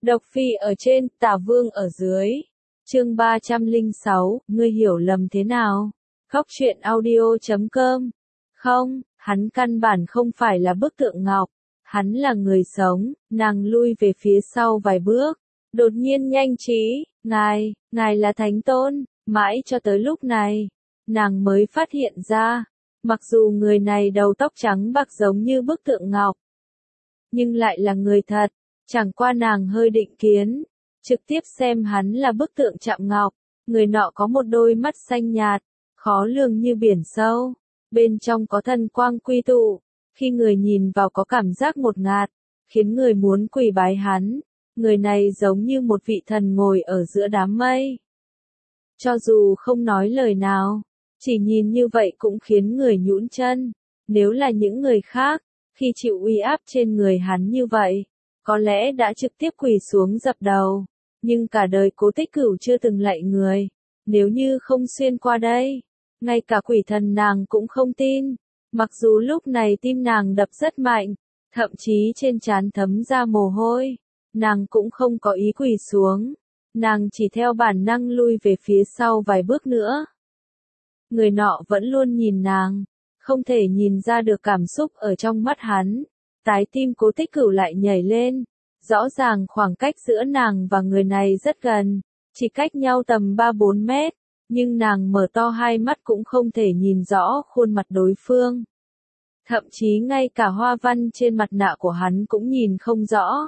Độc Phi ở trên, Tả Vương ở dưới. Chương 306, ngươi hiểu lầm thế nào? Góc truyện audio.com. Không, hắn căn bản không phải là bức tượng ngọc. Hắn là người sống. Nàng lui về phía sau vài bước. Đột nhiên nhanh trí, ngài là Thánh Tôn. Mãi cho tới lúc này, nàng mới phát hiện ra, mặc dù người này đầu tóc trắng bạc giống như bức tượng ngọc, nhưng lại là người thật. Chẳng qua nàng hơi định kiến, trực tiếp xem hắn là bức tượng chạm ngọc. Người nọ có một đôi mắt xanh nhạt, khó lường như biển sâu, bên trong có thần quang quy tụ, khi người nhìn vào có cảm giác ngột ngạt, khiến người muốn quỳ bái hắn. Người này giống như một vị thần ngồi ở giữa đám mây. Cho dù không nói lời nào, chỉ nhìn như vậy cũng khiến người nhũn chân. Nếu là những người khác, khi chịu uy áp trên người hắn như vậy, có lẽ đã trực tiếp quỳ xuống dập đầu. Nhưng cả đời Cố Tích Cửu chưa từng lạy người. Nếu như không xuyên qua đây, ngay cả quỷ thần nàng cũng không tin. Mặc dù lúc này tim nàng đập rất mạnh, thậm chí trên trán thấm ra mồ hôi, nàng cũng không có ý quỳ xuống. Nàng chỉ theo bản năng lui về phía sau vài bước nữa. Người nọ vẫn luôn nhìn nàng, không thể nhìn ra được cảm xúc ở trong mắt hắn. Trái tim Cố Tích Cửu lại nhảy lên. Rõ ràng khoảng cách giữa nàng và người này rất gần, chỉ cách nhau tầm 3-4 mét, nhưng nàng mở to hai mắt cũng không thể nhìn rõ khuôn mặt đối phương. Thậm chí ngay cả hoa văn trên mặt nạ của hắn cũng nhìn không rõ.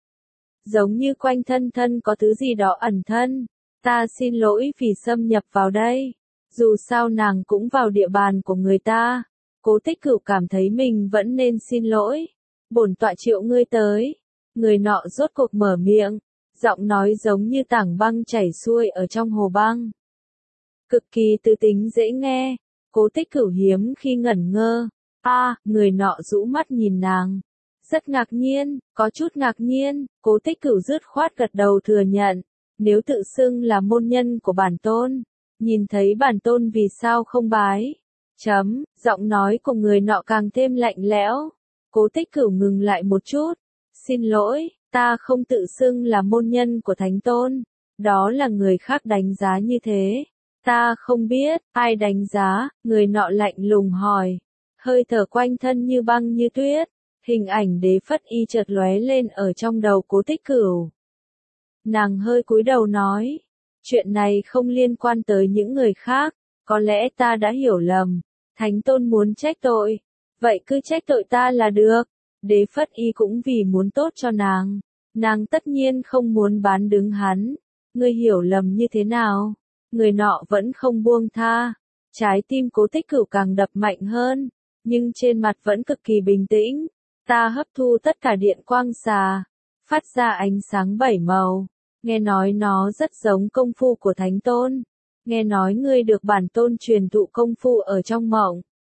Giống như quanh thân có thứ gì đó ẩn thân. Ta xin lỗi vì xâm nhập vào đây. Dù sao nàng cũng vào địa bàn của người ta. Cố Tích Cửu cảm thấy mình vẫn nên xin lỗi. Bổn tọa triệu ngươi tới. Người nọ rốt cuộc mở miệng, giọng nói giống như tảng băng chảy xuôi ở trong hồ băng. Cực kỳ tư tính dễ nghe. Cố Tích Cửu hiếm khi ngẩn ngơ. Người nọ rũ mắt nhìn nàng. Rất ngạc nhiên, có chút ngạc nhiên. Cố Tích Cửu dứt khoát gật đầu thừa nhận. Nếu tự xưng là môn nhân của bản tôn, nhìn thấy bản tôn vì sao không bái? Giọng nói của người nọ càng thêm lạnh lẽo. Cố Tích Cửu ngừng lại một chút. Xin lỗi, ta không tự xưng là môn nhân của Thánh Tôn. Đó là người khác đánh giá như thế. Ta không biết, ai đánh giá, người nọ lạnh lùng hỏi. Hơi thở quanh thân như băng như tuyết. Hình ảnh Đế Phất Y chợt lóe lên ở trong đầu Cố Tích Cửu. Nàng hơi cúi đầu nói. Chuyện này không liên quan tới những người khác. Có lẽ ta đã hiểu lầm. Thánh Tôn muốn trách tội. Vậy cứ trách tội ta là được. Đế Phất Y cũng vì muốn tốt cho nàng. Nàng tất nhiên không muốn bán đứng hắn. Ngươi hiểu lầm như thế nào? Người nọ vẫn không buông tha. Trái tim Cố Tích Cửu càng đập mạnh hơn. Nhưng trên mặt vẫn cực kỳ bình tĩnh. Ta hấp thu tất cả điện quang xà. Phát ra ánh sáng 7 màu. Nghe nói nó rất giống công phu của Thánh Tôn. Nghe nói ngươi được bản tôn truyền thụ công phu ở trong mộng.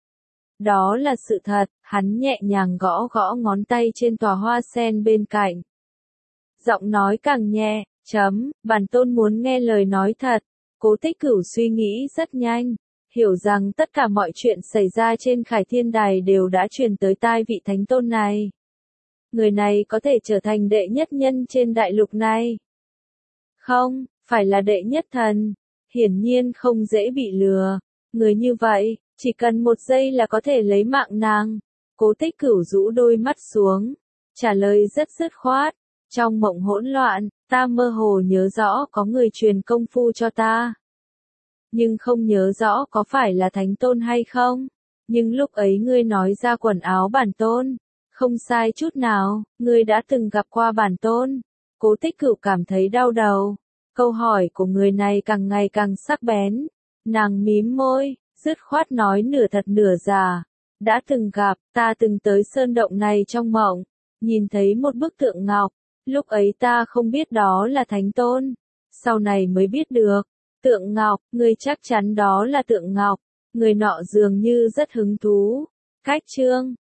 Đó là sự thật. Hắn nhẹ nhàng gõ ngón tay trên tòa hoa sen bên cạnh. Giọng nói càng nhẹ. Bản tôn muốn nghe lời nói thật. Cố Tích Cửu suy nghĩ rất nhanh. Hiểu rằng tất cả mọi chuyện xảy ra trên Khải Thiên Đài đều đã truyền tới tai vị Thánh Tôn này. Người này có thể trở thành đệ nhất nhân trên đại lục này. Không, phải là đệ nhất thần. Hiển nhiên không dễ bị lừa. Người như vậy, chỉ cần một giây là có thể lấy mạng nàng. Cố Tích Cửu rũ đôi mắt xuống. Trả lời rất dứt khoát. Trong mộng hỗn loạn, ta mơ hồ nhớ rõ có người truyền công phu cho ta. Nhưng không nhớ rõ có phải là Thánh Tôn hay không. Nhưng lúc ấy ngươi nói ra quần áo bản tôn. Không sai chút nào, ngươi đã từng gặp qua bản tôn. Cố Tích Cửu cảm thấy đau đầu. Câu hỏi của người này càng ngày càng sắc bén. Nàng mím môi, dứt khoát nói nửa thật nửa giả. Đã từng gặp, ta từng tới sơn động này trong mộng. Nhìn thấy một bức tượng ngọc. Lúc ấy ta không biết đó là Thánh Tôn. Sau này mới biết được. Tượng ngọc, ngươi chắc chắn đó là tượng ngọc. Người nọ dường như rất hứng thú. Cách chương.